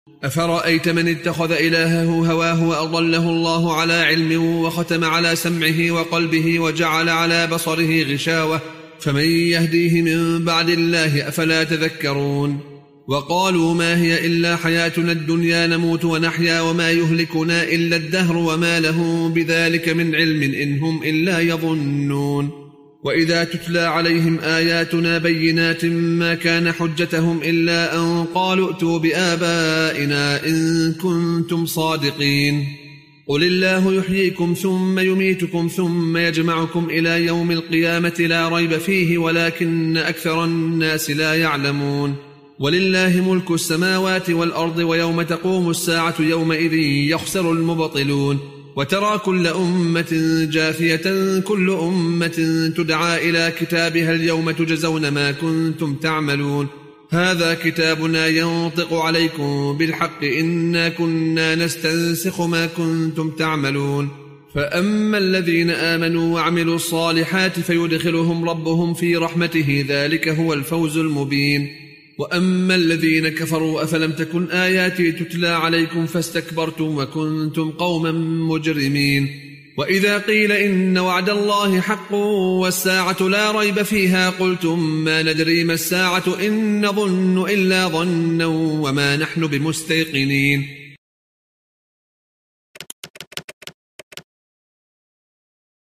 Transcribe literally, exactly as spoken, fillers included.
أفرأيت من اتخذ إلهه هواه وأضله الله على علم وختم على سمعه وقلبه وجعل على بصره غشاوة فمن يهديه من بعد الله أفلا تذكرون وقالوا ما هي إلا حياتنا الدنيا نموت ونحيا وما يهلكنا إلا الدهر وما له بذلك من علم إن هم إلا يظنون وإذا تتلى عليهم آياتنا بينات ما كان حجتهم إلا أن قالوا ائتوا بآبائنا إن كنتم صادقين قل الله يحييكم ثم يميتكم ثم يجمعكم إلى يوم القيامة لا ريب فيه ولكن أكثر الناس لا يعلمون ولله ملك السماوات والأرض ويوم تقوم الساعة يومئذ يخسر المبطلون وترى كل أمة جاثية كل أمة تدعى إلى كتابها اليوم تجزون ما كنتم تعملون هذا كتابنا ينطق عليكم بالحق إنا كنا نستنسخ ما كنتم تعملون فأما الذين آمنوا وعملوا الصالحات فيدخلهم ربهم في رحمته ذلك هو الفوز المبين وأما الذين كفروا أفلم تكن آياتي تتلى عليكم فاستكبرتم وكنتم قوما مجرمين وإذا قيل إن وعد الله حق والساعة لا ريب فيها قلتم ما ندري ما الساعة إن نظن إلا ظنا وما نحن بمستيقنين